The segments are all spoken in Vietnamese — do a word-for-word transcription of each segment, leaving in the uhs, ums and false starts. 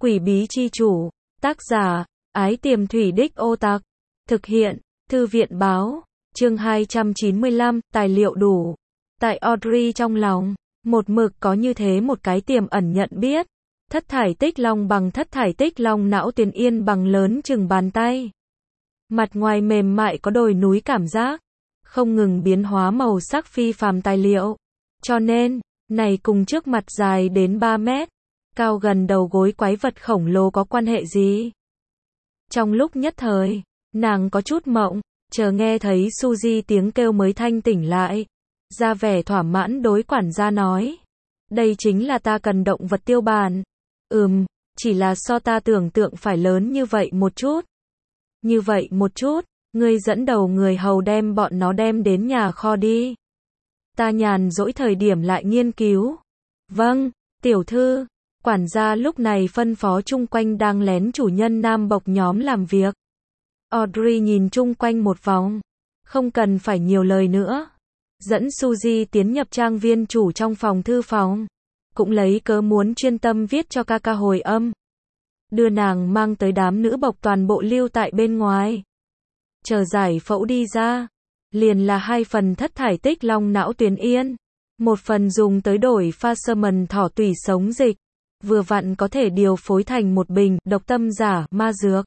Quỷ bí chi chủ, tác giả, Ái Tiềm Thủy Đích Ô Tặc, thực hiện, Thư viện báo, chương hai trăm chín mươi lăm, tài liệu đủ. Tại Audrey trong lòng, một mực có như thế một cái tiềm ẩn nhận biết, thất thải tích long bằng thất thải tích long não tuyến yên bằng lớn chừng bàn tay. Mặt ngoài mềm mại có đồi núi cảm giác, không ngừng biến hóa màu sắc phi phàm tài liệu. Cho nên, này cùng trước mặt dài đến ba mét, cao gần đầu gối quái vật khổng lồ có quan hệ gì? Trong lúc nhất thời, nàng có chút mộng, chờ nghe thấy Suzy tiếng kêu mới thanh tỉnh lại. Ra vẻ thỏa mãn đối quản gia nói. Đây chính là ta cần động vật tiêu bản. Ừm, chỉ là so ta tưởng tượng phải lớn như vậy một chút. Như vậy một chút, ngươi dẫn đầu người hầu đem bọn nó đem đến nhà kho đi. Ta nhàn rỗi thời điểm lại nghiên cứu. Vâng, tiểu thư. Quản gia lúc này phân phó chung quanh đang lén chủ nhân nam bộc nhóm làm việc. Audrey nhìn chung quanh một vòng. Không cần phải nhiều lời nữa. Dẫn Suzy tiến nhập trang viên chủ trong phòng thư phòng. Cũng lấy cớ muốn chuyên tâm viết cho ca ca hồi âm. Đưa nàng mang tới đám nữ bộc toàn bộ lưu tại bên ngoài. Chờ giải phẫu đi ra. Liền là hai phần thất thải tích long não tuyến yên. Một phần dùng tới đổi pha sơ mần thỏ tủy sống dịch. Vừa vặn có thể điều phối thành một bình độc tâm giả ma dược.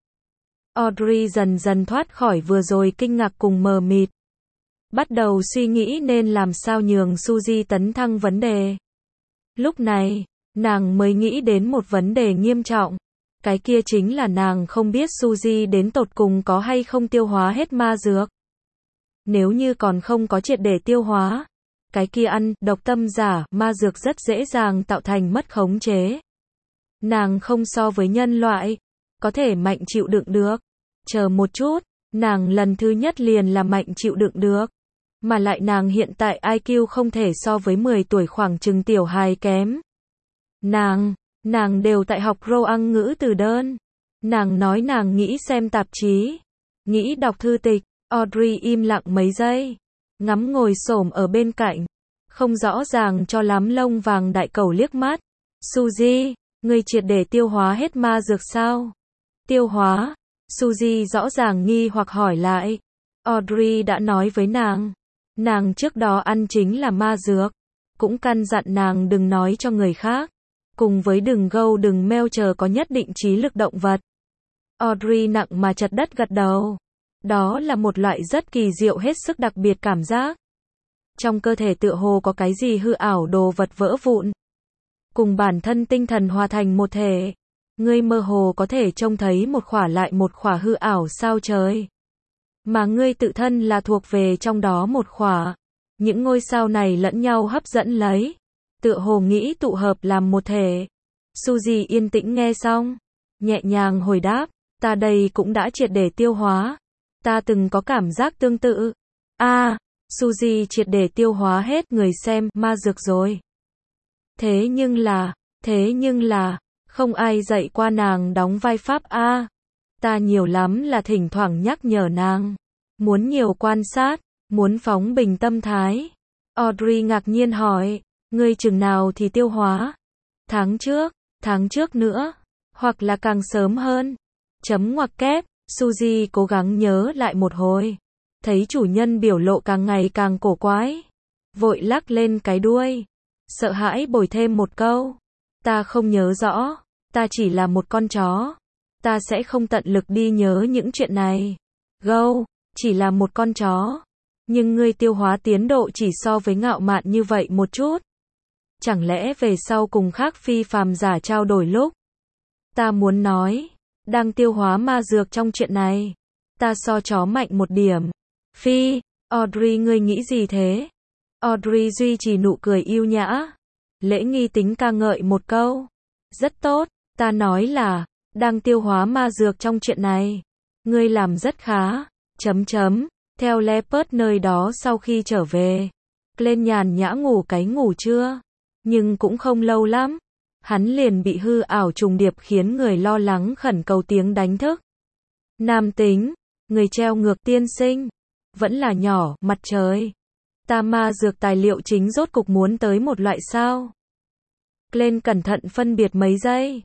Audrey dần dần thoát khỏi vừa rồi kinh ngạc cùng mờ mịt. Bắt đầu suy nghĩ nên làm sao nhường Suzy tấn thăng vấn đề. Lúc này, nàng mới nghĩ đến một vấn đề nghiêm trọng. Cái kia chính là nàng không biết Suzy đến tột cùng có hay không tiêu hóa hết ma dược. Nếu như còn không có triệt để tiêu hóa, cái kia ăn độc tâm giả ma dược rất dễ dàng tạo thành mất khống chế. Nàng không so với nhân loại, có thể mạnh chịu đựng được. Chờ một chút, nàng lần thứ nhất liền là mạnh chịu đựng được. Mà lại nàng hiện tại i kiu không thể so với mười tuổi khoảng chừng tiểu hài kém. Nàng, nàng đều tại học Roang ngữ từ đơn. Nàng nói nàng nghĩ xem tạp chí, nghĩ đọc thư tịch. Audrey im lặng mấy giây, ngắm ngồi xổm ở bên cạnh, không rõ ràng cho lắm lông vàng đại cẩu liếc mắt. Suzy, ngươi triệt để tiêu hóa hết ma dược sao? Tiêu hóa? Suzy rõ ràng nghi hoặc hỏi lại. Audrey đã nói với nàng, nàng trước đó ăn chính là ma dược, cũng căn dặn nàng đừng nói cho người khác, cùng với đừng gâu đừng meo chờ có nhất định trí lực động vật. Audrey nặng mà chật đất gật đầu. Đó là một loại rất kỳ diệu hết sức đặc biệt cảm giác. Trong cơ thể tựa hồ có cái gì hư ảo đồ vật vỡ vụn. Cùng bản thân tinh thần hòa thành một thể. Ngươi mơ hồ có thể trông thấy một khỏa lại một khỏa hư ảo sao trời. Mà ngươi tự thân là thuộc về trong đó một khỏa. Những ngôi sao này lẫn nhau hấp dẫn lấy. Tựa hồ nghĩ tụ hợp làm một thể. Suzy yên tĩnh nghe xong. Nhẹ nhàng hồi đáp. Ta đây cũng đã triệt để tiêu hóa. Ta từng có cảm giác tương tự. A, à, Suzy triệt để tiêu hóa hết người xem ma dược rồi. Thế nhưng là, thế nhưng là, không ai dạy qua nàng đóng vai pháp A. À, ta nhiều lắm là thỉnh thoảng nhắc nhở nàng. Muốn nhiều quan sát, muốn phóng bình tâm thái. Audrey ngạc nhiên hỏi, ngươi chừng nào thì tiêu hóa? Tháng trước, tháng trước nữa, hoặc là càng sớm hơn. Chấm ngoặc kép. Suzy cố gắng nhớ lại một hồi. Thấy chủ nhân biểu lộ càng ngày càng cổ quái. Vội lắc lên cái đuôi. Sợ hãi bồi thêm một câu. Ta không nhớ rõ. Ta chỉ là một con chó. Ta sẽ không tận lực đi nhớ những chuyện này. Gâu, chỉ là một con chó. Nhưng ngươi tiêu hóa tiến độ chỉ so với ngạo mạn như vậy một chút. Chẳng lẽ về sau cùng khác phi phàm giả trao đổi lúc. Ta muốn nói. Đang tiêu hóa ma dược trong chuyện này. Ta so chó mạnh một điểm. Phi, Audrey ngươi nghĩ gì thế? Audrey duy trì nụ cười yêu nhã. Lễ nghi tính ca ngợi một câu. Rất tốt, ta nói là, đang tiêu hóa ma dược trong chuyện này. Ngươi làm rất khá. Chấm chấm, theo Leopard nơi đó sau khi trở về. Lên nhàn nhã ngủ cái ngủ trưa. Nhưng cũng không lâu lắm. Hắn liền bị hư ảo trùng điệp khiến người lo lắng khẩn cầu tiếng đánh thức. Nam tính, người treo ngược tiên sinh, vẫn là nhỏ, mặt trời. Ta ma dược tài liệu chính rốt cục muốn tới một loại sao. Glenn cẩn thận phân biệt mấy giây.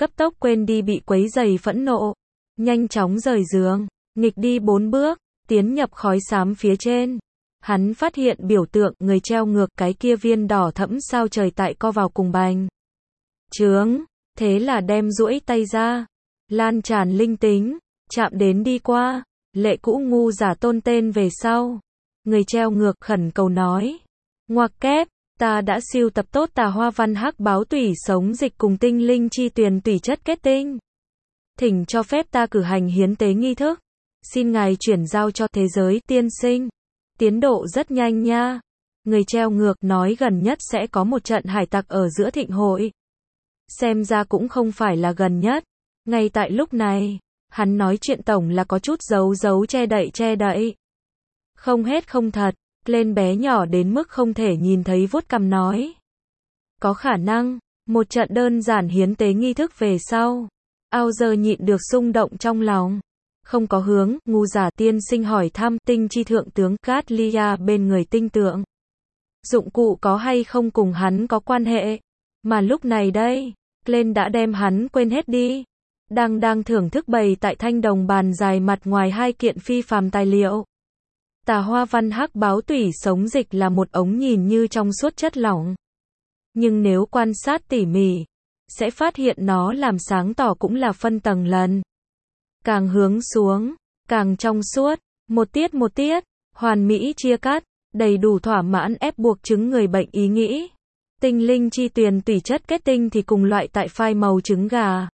cấp tốc quên đi bị quấy rầy phẫn nộ. Nhanh chóng rời giường, nghịch đi bốn bước, tiến nhập khói xám phía trên. Hắn phát hiện biểu tượng người treo ngược cái kia viên đỏ thẫm sao trời tại co vào cùng bành trướng, thế là đem duỗi tay ra, lan tràn linh tính, chạm đến đi qua, lệ cũ ngu giả tôn tên về sau. Người treo ngược khẩn cầu nói, ngoặc kép, ta đã sưu tập tốt tà hoa văn hắc báo tủy sống dịch cùng tinh linh chi tuyền tủy chất kết tinh. Thỉnh cho phép ta cử hành hiến tế nghi thức. Xin ngài chuyển giao cho thế giới tiên sinh. Tiến độ rất nhanh nha. Người treo ngược nói gần nhất sẽ có một trận hải tặc ở giữa thịnh hội. Xem ra cũng không phải là gần nhất. Ngay tại lúc này, hắn nói chuyện tổng là có chút giấu giấu che đậy che đậy. Không hết không thật, lên bé nhỏ đến mức không thể nhìn thấy vuốt cằm nói. Có khả năng, một trận đơn giản hiến tế nghi thức về sau. Ao giờ nhịn được xung động trong lòng. Không có hướng, ngu giả tiên sinh hỏi thăm tinh chi thượng tướng Gatlia bên người tinh tượng. Dụng cụ có hay không cùng hắn có quan hệ. Mà lúc này đây, Glenn đã đem hắn quên hết đi. Đang đang thưởng thức bày tại thanh đồng bàn dài mặt ngoài hai kiện phi phàm tài liệu. Tà hoa văn hắc báo tủy sống dịch là một ống nhìn như trong suốt chất lỏng. Nhưng nếu quan sát tỉ mỉ, sẽ phát hiện nó làm sáng tỏ cũng là phân tầng lần. Càng hướng xuống, càng trong suốt, một tiết một tiết, hoàn mỹ chia cắt, đầy đủ thỏa mãn ép buộc trứng người bệnh ý nghĩ. Tinh linh chi tuyền tủy chất kết tinh thì cùng loại tại phai màu trứng gà.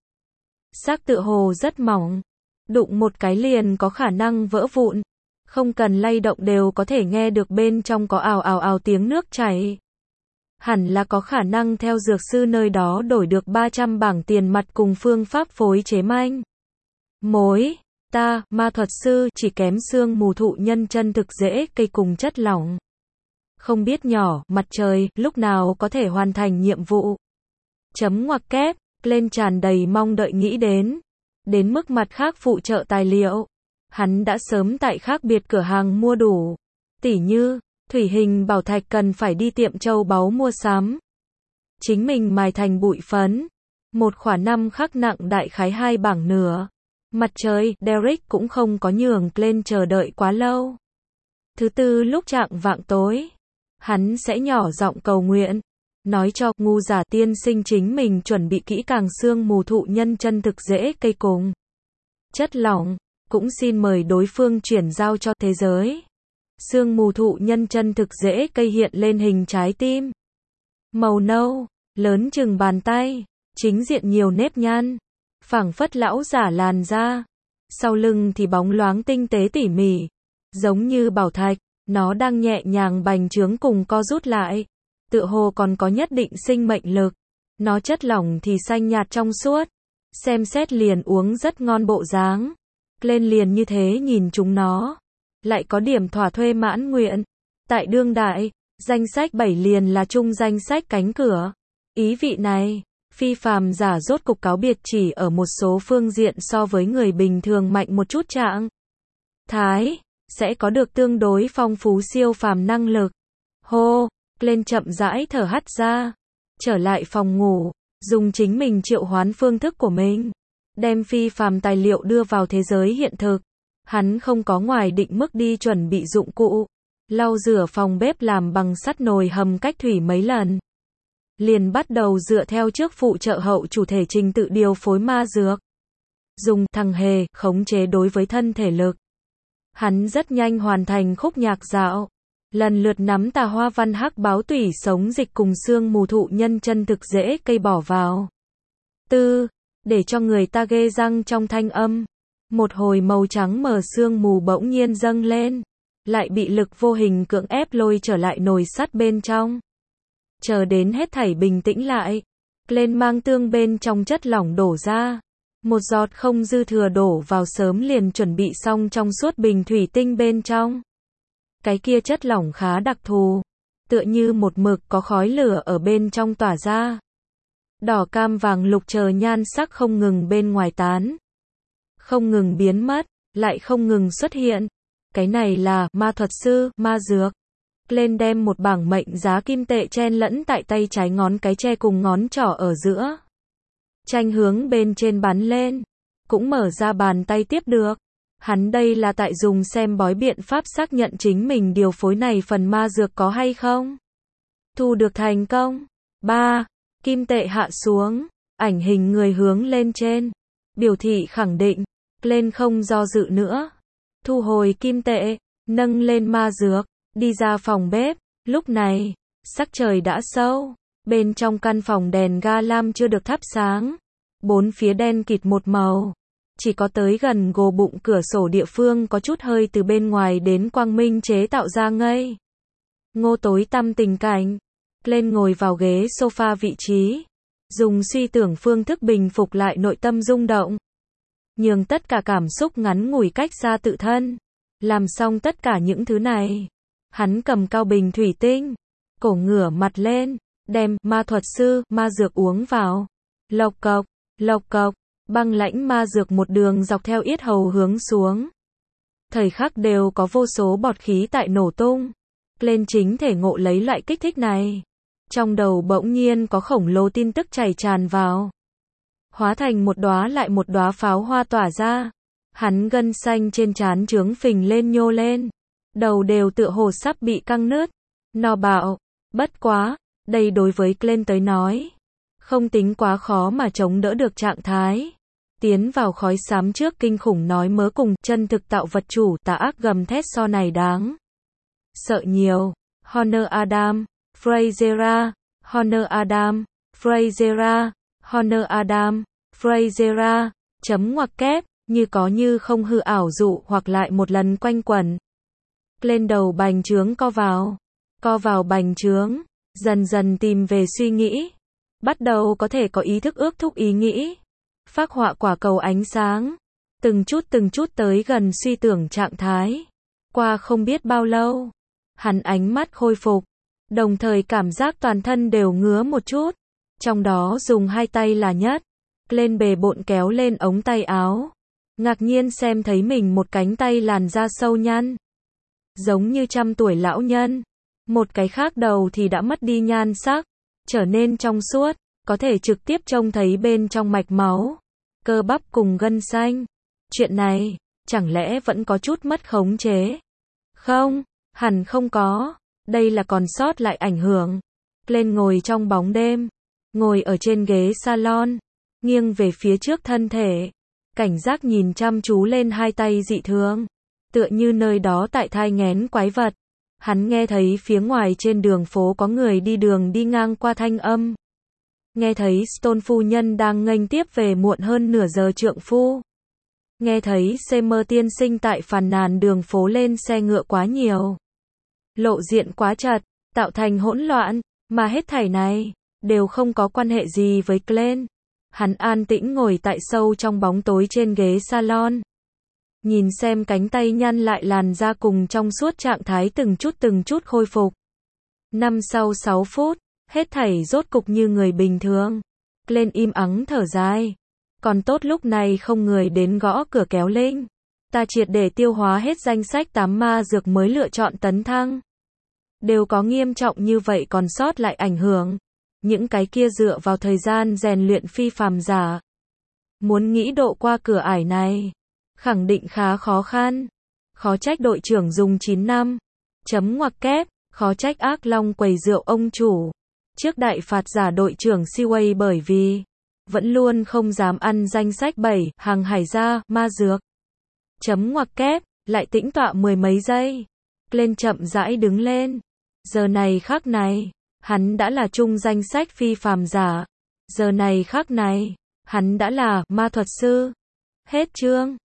Xác tựa hồ rất mỏng, đụng một cái liền có khả năng vỡ vụn, không cần lay động đều có thể nghe được bên trong có ào ào ào tiếng nước chảy. Hẳn là có khả năng theo dược sư nơi đó đổi được ba trăm bảng tiền mặt cùng phương pháp phối chế manh. Mối, ta, ma thuật sư, chỉ kém xương mù thụ nhân chân thực dễ cây cùng chất lỏng. Không biết nhỏ, mặt trời, lúc nào có thể hoàn thành nhiệm vụ. Chấm ngoặc kép, lên tràn đầy mong đợi nghĩ đến. Đến mức mặt khác phụ trợ tài liệu. Hắn đã sớm tại khác biệt cửa hàng mua đủ. Tỉ như, thủy hình bảo thạch cần phải đi tiệm châu báu mua sắm. Chính mình mài thành bụi phấn. Một khỏa năm khắc nặng đại khái hai bảng nửa. Mặt trời, Derek cũng không có nhường lên chờ đợi quá lâu. Thứ tư lúc trạng vạng tối, hắn sẽ nhỏ giọng cầu nguyện, nói cho ngu giả tiên sinh chính mình chuẩn bị kỹ càng xương mù thụ nhân chân thực dễ cây cùng chất lỏng, cũng xin mời đối phương chuyển giao cho thế giới. Xương mù thụ nhân chân thực dễ cây hiện lên hình trái tim, màu nâu, lớn chừng bàn tay, chính diện nhiều nếp nhăn, phảng phất lão giả làn da, sau lưng thì bóng loáng tinh tế tỉ mỉ, giống như bảo thạch, nó đang nhẹ nhàng bành trướng cùng co rút lại, tựa hồ còn có nhất định sinh mệnh lực. Nó chất lỏng thì xanh nhạt trong suốt, xem xét liền uống rất ngon bộ dáng. Lên liền như thế nhìn chúng nó, lại có điểm thỏa thuê mãn nguyện. Tại đương đại, danh sách bảy liền là chung danh sách cánh cửa. Ý vị này, phi phàm giả rốt cục cáo biệt chỉ ở một số phương diện so với người bình thường mạnh một chút trạng thái, sẽ có được tương đối phong phú siêu phàm năng lực. Hô, lên chậm rãi thở hắt ra, trở lại phòng ngủ, dùng chính mình triệu hoán phương thức của mình, đem phi phàm tài liệu đưa vào thế giới hiện thực. Hắn không có ngoài định mức đi chuẩn bị dụng cụ, lau rửa phòng bếp làm bằng sắt nồi hầm cách thủy mấy lần. Liền bắt đầu dựa theo trước phụ trợ hậu chủ thể trình tự điều phối ma dược. Dùng thằng hề khống chế đối với thân thể lực. Hắn rất nhanh hoàn thành khúc nhạc dạo. Lần lượt nắm tà hoa văn hắc báo tủy sống dịch cùng xương mù thụ nhân chân thực dễ cây bỏ vào. Tư, để cho người ta ghê răng trong thanh âm. Một hồi màu trắng mờ xương mù bỗng nhiên dâng lên. Lại bị lực vô hình cưỡng ép lôi trở lại nồi sắt bên trong. Chờ đến hết thảy bình tĩnh lại. Lên mang tương bên trong chất lỏng đổ ra. Một giọt không dư thừa đổ vào sớm liền chuẩn bị xong trong suốt bình thủy tinh bên trong. Cái kia chất lỏng khá đặc thù. Tựa như một mực có khói lửa ở bên trong tỏa ra. Đỏ cam vàng lục chờ nhan sắc không ngừng bên ngoài tán. Không ngừng biến mất, lại không ngừng xuất hiện. Cái này là ma thuật sư, ma dược. Lên đem một bảng mệnh giá kim tệ chen lẫn tại tay trái ngón cái che cùng ngón trỏ ở giữa. Tranh hướng bên trên bắn lên, cũng mở ra bàn tay tiếp được. Hắn đây là tại dùng xem bói biện pháp xác nhận chính mình điều phối này phần ma dược có hay không. Thu được thành công. ba. Kim tệ hạ xuống, ảnh hình người hướng lên trên, biểu thị khẳng định, lên không do dự nữa. Thu hồi kim tệ, nâng lên ma dược, đi ra phòng bếp. Lúc này, sắc trời đã sâu, bên trong căn phòng đèn ga lam chưa được thắp sáng, bốn phía đen kịt một màu. Chỉ có tới gần gồ bụng cửa sổ địa phương có chút hơi từ bên ngoài đến quang minh chế tạo ra ngây ngô tối tăm tình cảnh. Lên ngồi vào ghế sofa vị trí, dùng suy tưởng phương thức bình phục lại nội tâm rung động, nhường tất cả cảm xúc ngắn ngủi cách xa tự thân. Làm xong tất cả những thứ này, hắn cầm cao bình thủy tinh, cổ ngửa mặt lên, đem ma thuật sư ma dược uống vào. Lộc cộc, lộc cộc, băng lãnh ma dược một đường dọc theo yết hầu hướng xuống. Thời khắc đều có vô số bọt khí tại nổ tung. Lên chính thể ngộ lấy loại kích thích này. Trong đầu bỗng nhiên có khổng lồ tin tức chảy tràn vào. Hóa thành một đóa lại một đóa pháo hoa tỏa ra. Hắn gân xanh trên trán trướng phình lên nhô lên. Đầu đều tựa hồ sắp bị căng nứt. No bạo. Bất quá, đây đối với Glenn tới nói, không tính quá khó mà chống đỡ được trạng thái. Tiến vào khói xám trước kinh khủng nói mớ cùng chân thực tạo vật chủ tà ác gầm thét so này đáng sợ nhiều. Honor Adam, Frasera, Honor Adam, Frasera, Honor Adam, Frasera, chấm ngoặc kép, như có như không hư ảo dụ hoặc lại một lần quanh quẩn. Lên đầu bành trướng co vào, co vào bành trướng, dần dần tìm về suy nghĩ. Bắt đầu có thể có ý thức ước thúc ý nghĩ. Phác họa quả cầu ánh sáng, từng chút từng chút tới gần suy tưởng trạng thái. Qua không biết bao lâu, hắn ánh mắt khôi phục, đồng thời cảm giác toàn thân đều ngứa một chút. Trong đó dùng hai tay là nhất. Lên bề bộn kéo lên ống tay áo, ngạc nhiên xem thấy mình một cánh tay làn da sâu nhăn, giống như trăm tuổi lão nhân. Một cái khác đầu thì đã mất đi nhan sắc, trở nên trong suốt, có thể trực tiếp trông thấy bên trong mạch máu, cơ bắp cùng gân xanh. Chuyện này, chẳng lẽ vẫn có chút mất khống chế? Không, hẳn không có. Đây là còn sót lại ảnh hưởng. Lên ngồi trong bóng đêm, ngồi ở trên ghế salon, nghiêng về phía trước thân thể, cảnh giác nhìn chăm chú lên hai tay dị thường, tựa như nơi đó tại thai nghén quái vật. Hắn nghe thấy phía ngoài trên đường phố có người đi đường đi ngang qua thanh âm. Nghe thấy Stone phu nhân đang nghênh tiếp về muộn hơn nửa giờ trượng phu. Nghe thấy Seymour tiên sinh tại phàn nàn đường phố lên xe ngựa quá nhiều, lộ diện quá chật, tạo thành hỗn loạn, mà hết thảy này đều không có quan hệ gì với Glenn. Hắn an tĩnh ngồi tại sâu trong bóng tối trên ghế salon, nhìn xem cánh tay nhăn lại làn da cùng trong suốt trạng thái từng chút từng chút khôi phục. Năm sau sáu phút, hết thảy rốt cục như người bình thường. Glenn im ắng thở dài. Còn tốt lúc này không người đến gõ cửa kéo linh. Ta triệt để tiêu hóa hết danh sách tám ma dược mới lựa chọn tấn thăng. Đều có nghiêm trọng như vậy còn sót lại ảnh hưởng. Những cái kia dựa vào thời gian rèn luyện phi phàm giả. Muốn nghĩ độ qua cửa ải này, khẳng định khá khó khăn. Khó trách đội trưởng dùng chín năm. Chấm ngoặc kép, khó trách ác long quầy rượu ông chủ. Trước đại phạt giả đội trưởng Seaway bởi vì vẫn luôn không dám ăn danh sách bảy hàng hải gia ma dược. Chấm ngoặc kép, lại tĩnh tọa mười mấy giây. Lên chậm rãi đứng lên. Giờ này khắc này, hắn đã là chung danh sách phi phàm giả. Giờ này khắc này, hắn đã là ma thuật sư. Hết chương.